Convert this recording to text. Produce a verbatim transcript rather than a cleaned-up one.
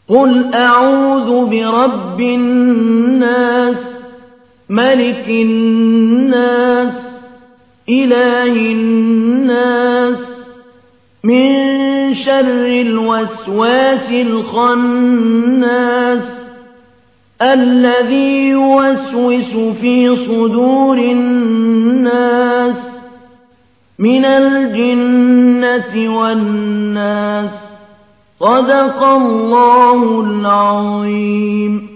قل أعوذ برب الناس ملك الناس إله الناس من شر الوسواس الخناس الذي يوسوس في صدور الناس من الجنة والناس. صدق الله العظيم.